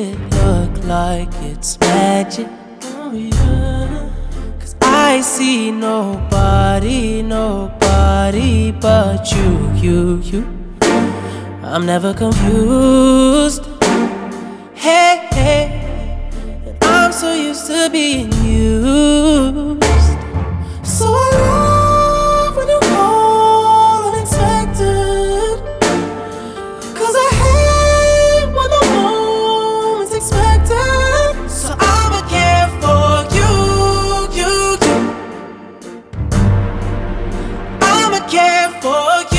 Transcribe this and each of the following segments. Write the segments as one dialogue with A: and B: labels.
A: it look like it's magic? Oh yeah. 'Cause I see nobody but you. I'm never confused. Hey, and I'm so used to being used. So I love when you call unexpected, 'cause I hate when the moment's expected. So I'ma care for you. I'ma care for you.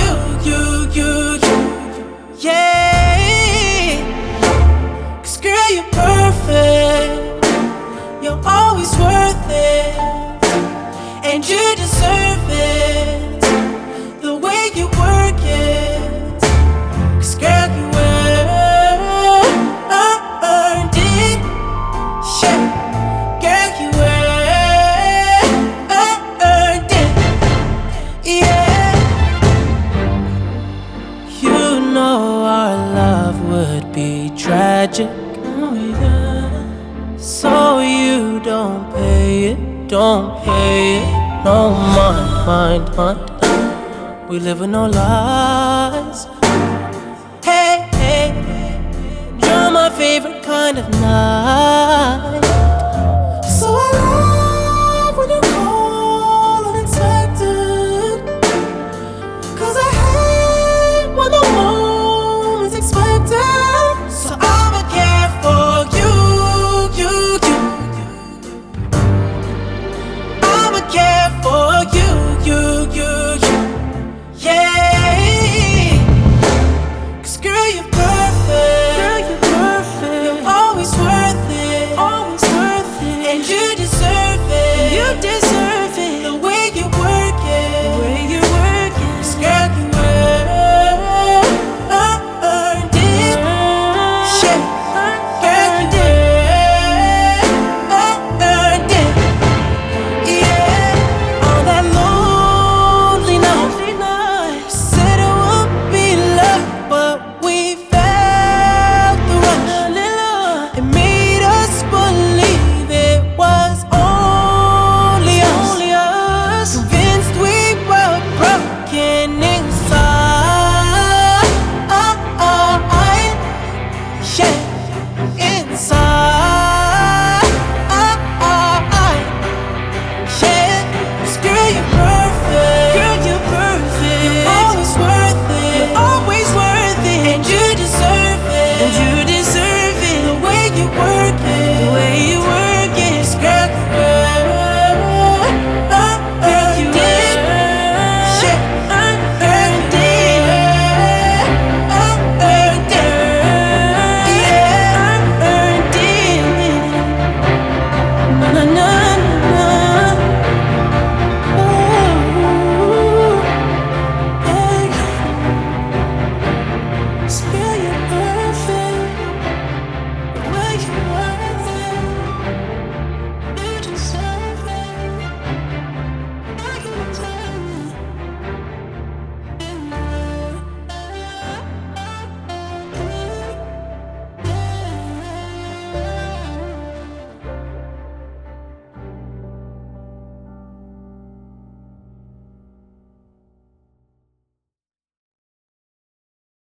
A: Yeah. 'Cause girl, you're perfect. You're always worth it. And you deserve it, the way you work it. 'Cause girl, you earned it. Yeah. Girl, you earned it. Yeah. You know our love would be tragic. Oh yeah. So you don't pay it. No mind. We live with no lies. Hey, you're my favorite kind of night.